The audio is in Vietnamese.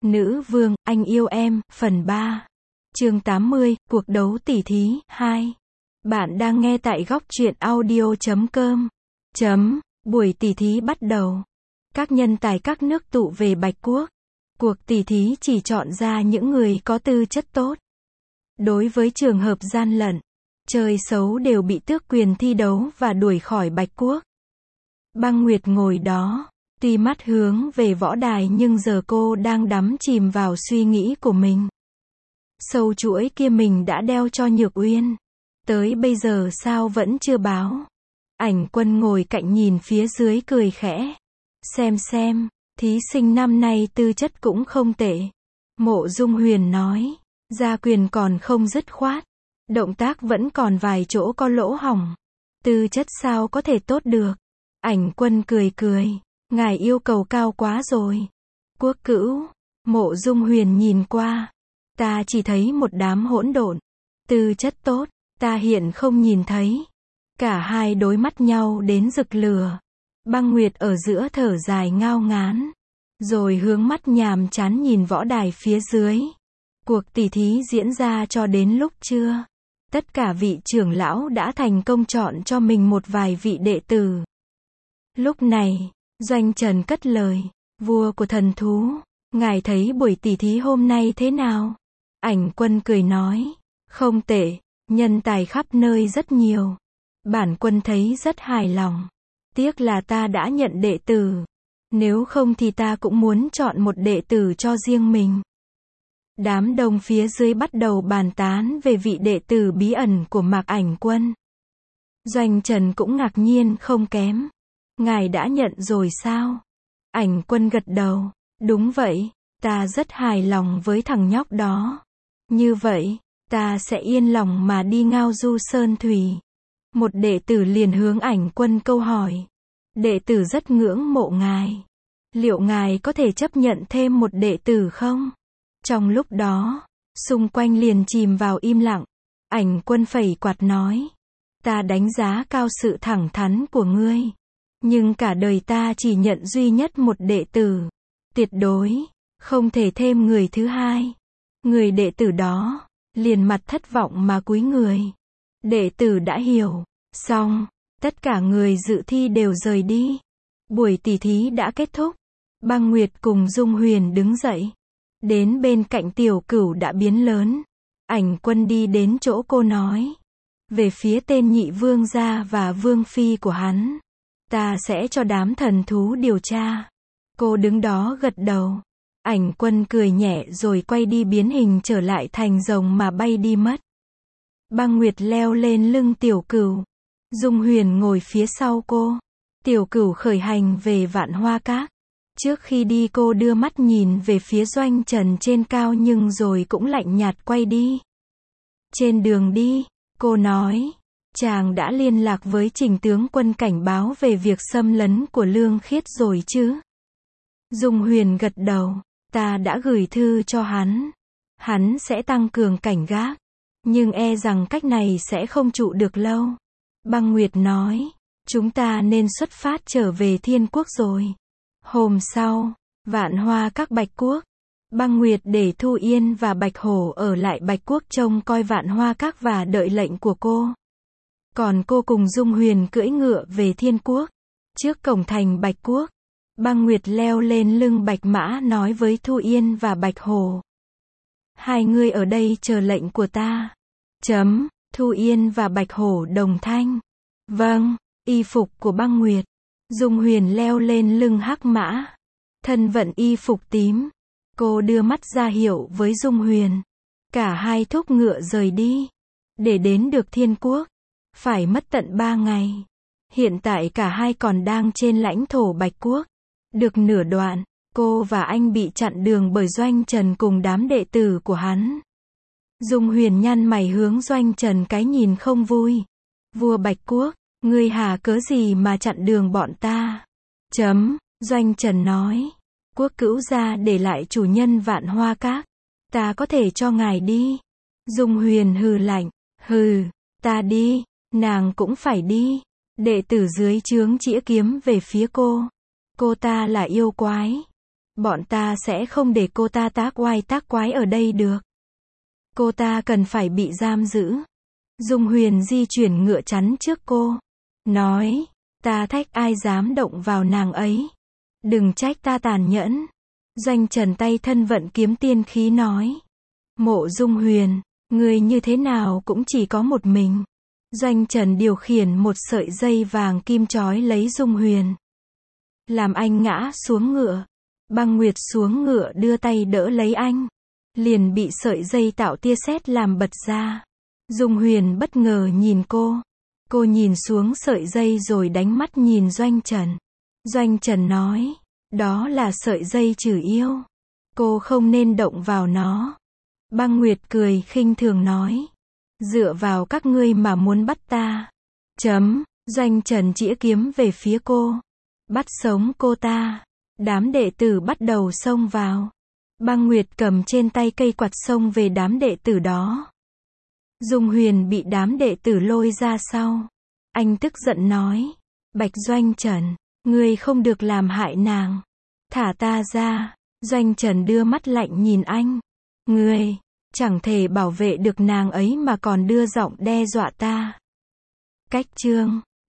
Nữ vương, anh yêu em, phần 3. Chương 80, cuộc đấu tỉ thí, 2. Bạn đang nghe tại góc truyện audio.com. Buổi tỉ thí bắt đầu. Các nhân tài các nước tụ về Bạch Quốc. Cuộc tỉ thí chỉ chọn ra những người có tư chất tốt. Đối với trường hợp gian lận, chơi xấu đều bị tước quyền thi đấu và đuổi khỏi Bạch Quốc. Băng Nguyệt ngồi đó, tuy mắt hướng về võ đài nhưng giờ cô đang đắm chìm vào suy nghĩ của mình. Sâu chuỗi kia mình đã đeo cho Nhược Uyên, tới bây giờ sao vẫn chưa báo. Ảnh Quân ngồi cạnh nhìn phía dưới cười khẽ. Xem, thí sinh năm nay tư chất cũng không tệ. Mộ Dung Huyền nói, gia quyền còn không dứt khoát, động tác vẫn còn vài chỗ có lỗ hổng. Tư chất sao có thể tốt được. Ảnh Quân cười. Ngài yêu cầu cao quá rồi. Quốc Cữu, Mộ Dung Huyền nhìn qua. Ta chỉ thấy một đám hỗn độn. Tư chất tốt, ta hiện không nhìn thấy. Cả hai đối mắt nhau đến rực lửa. Băng Nguyệt ở giữa thở dài ngao ngán. Rồi hướng mắt nhàm chán nhìn võ đài phía dưới. Cuộc tỉ thí diễn ra cho đến lúc trưa. Tất cả vị trưởng lão đã thành công chọn cho mình một vài vị đệ tử. Lúc này, Doanh Trần cất lời, vua của thần thú, ngài thấy buổi tỉ thí hôm nay thế nào? Ảnh Quân cười nói, không tệ, nhân tài khắp nơi rất nhiều. Bản quân thấy rất hài lòng. Tiếc là ta đã nhận đệ tử. Nếu không thì ta cũng muốn chọn một đệ tử cho riêng mình. Đám đông phía dưới bắt đầu bàn tán về vị đệ tử bí ẩn của Mạc Ảnh Quân. Doanh Trần cũng ngạc nhiên không kém. Ngài đã nhận rồi sao? Ảnh Quân gật đầu. Đúng vậy, ta rất hài lòng với thằng nhóc đó. Như vậy, ta sẽ yên lòng mà đi ngao du sơn thủy. Một đệ tử liền hướng Ảnh Quân câu hỏi. Đệ tử rất ngưỡng mộ ngài. Liệu ngài có thể chấp nhận thêm một đệ tử không? Trong lúc đó, xung quanh liền chìm vào im lặng. Ảnh Quân phẩy quạt nói. Ta đánh giá cao sự thẳng thắn của ngươi. Nhưng cả đời ta chỉ nhận duy nhất một đệ tử. Tuyệt đối, không thể thêm người thứ hai. Người đệ tử đó, liền mặt thất vọng mà cúi người. Đệ tử đã hiểu. Xong, tất cả người dự thi đều rời đi. Buổi tỉ thí đã kết thúc. Băng Nguyệt cùng Dung Huyền đứng dậy. Đến bên cạnh Tiểu Cửu đã biến lớn. Ảnh Quân đi đến chỗ cô nói. Về phía tên nhị vương gia và vương phi của hắn. Ta sẽ cho đám thần thú điều tra. Cô đứng đó gật đầu. Ảnh Quân cười nhẹ rồi quay đi biến hình trở lại thành rồng mà bay đi mất. Băng Nguyệt leo lên lưng Tiểu Cửu. Dung Huyền ngồi phía sau cô. Tiểu Cửu khởi hành về Vạn Hoa Các. Trước khi đi cô đưa mắt nhìn về phía Doanh Trần trên cao nhưng rồi cũng lạnh nhạt quay đi. Trên đường đi, cô nói. Chàng đã liên lạc với Trình tướng quân cảnh báo về việc xâm lấn của Lương Khiết rồi chứ? Dung Huyền gật đầu. Ta đã gửi thư cho hắn. Hắn sẽ tăng cường cảnh gác. Nhưng e rằng cách này sẽ không trụ được lâu. Băng Nguyệt nói. Chúng ta nên xuất phát trở về Thiên Quốc rồi. Hôm sau, Vạn Hoa Các Bạch Quốc. Băng Nguyệt để Thu Yên và Bạch Hổ ở lại Bạch Quốc trông coi Vạn Hoa Các và đợi lệnh của cô. Còn cô cùng Dung Huyền cưỡi ngựa về Thiên Quốc. Trước cổng thành Bạch Quốc, Băng Nguyệt leo lên lưng Bạch Mã nói với Thu Yên và Bạch Hổ. Hai người ở đây chờ lệnh của ta. Thu Yên và Bạch Hổ đồng thanh. Vâng, y phục của Băng Nguyệt. Dung Huyền leo lên lưng Hắc Mã. Thân vận y phục tím. Cô đưa mắt ra hiệu với Dung Huyền. Cả hai thúc ngựa rời đi. Để đến được Thiên Quốc, phải mất tận 3 ngày. Hiện tại cả hai còn đang trên lãnh thổ Bạch Quốc. Được nửa đoạn, cô và anh bị chặn đường bởi Doanh Trần cùng đám đệ tử của hắn. Dung Huyền nhăn mày hướng Doanh Trần cái nhìn không vui. Vua Bạch Quốc, ngươi hà cớ gì mà chặn đường bọn ta? Doanh Trần nói. Quốc Cữu gia để lại chủ nhân Vạn Hoa Các. Ta có thể cho ngài đi. Dung Huyền hừ lạnh. Hừ, ta đi. Nàng cũng phải đi. Đệ tử dưới trướng chĩa kiếm về phía cô. Cô ta là yêu quái. Bọn ta sẽ không để cô ta tác oai tác quái ở đây được. Cô ta cần phải bị giam giữ. Dung Huyền di chuyển ngựa chắn trước cô. Nói, ta thách ai dám động vào nàng ấy. Đừng trách ta tàn nhẫn. Doanh Trần tay thân vận kiếm tiên khí nói. Mộ Dung Huyền, người như thế nào cũng chỉ có một mình. Doanh Trần điều khiển một sợi dây vàng kim trói lấy Dung Huyền. Làm anh ngã xuống ngựa. Băng Nguyệt xuống ngựa đưa tay đỡ lấy anh. Liền bị sợi dây tạo tia sét làm bật ra. Dung Huyền bất ngờ nhìn cô. Cô nhìn xuống sợi dây rồi đánh mắt nhìn Doanh Trần. Doanh Trần nói, đó là sợi dây trừ yêu. Cô không nên động vào nó. Băng Nguyệt cười khinh thường nói, dựa vào các ngươi mà muốn bắt ta. Doanh Trần chĩa kiếm về phía cô. Bắt sống cô ta. Đám đệ tử bắt đầu xông vào. Băng Nguyệt cầm trên tay cây quạt xông về đám đệ tử đó. Dung Huyền bị đám đệ tử lôi ra sau. Anh tức giận nói, Bạch Doanh Trần, ngươi không được làm hại nàng. Thả ta ra. Doanh Trần đưa mắt lạnh nhìn anh. Ngươi, chẳng thể bảo vệ được nàng ấy mà còn đưa giọng đe dọa ta. Cách chương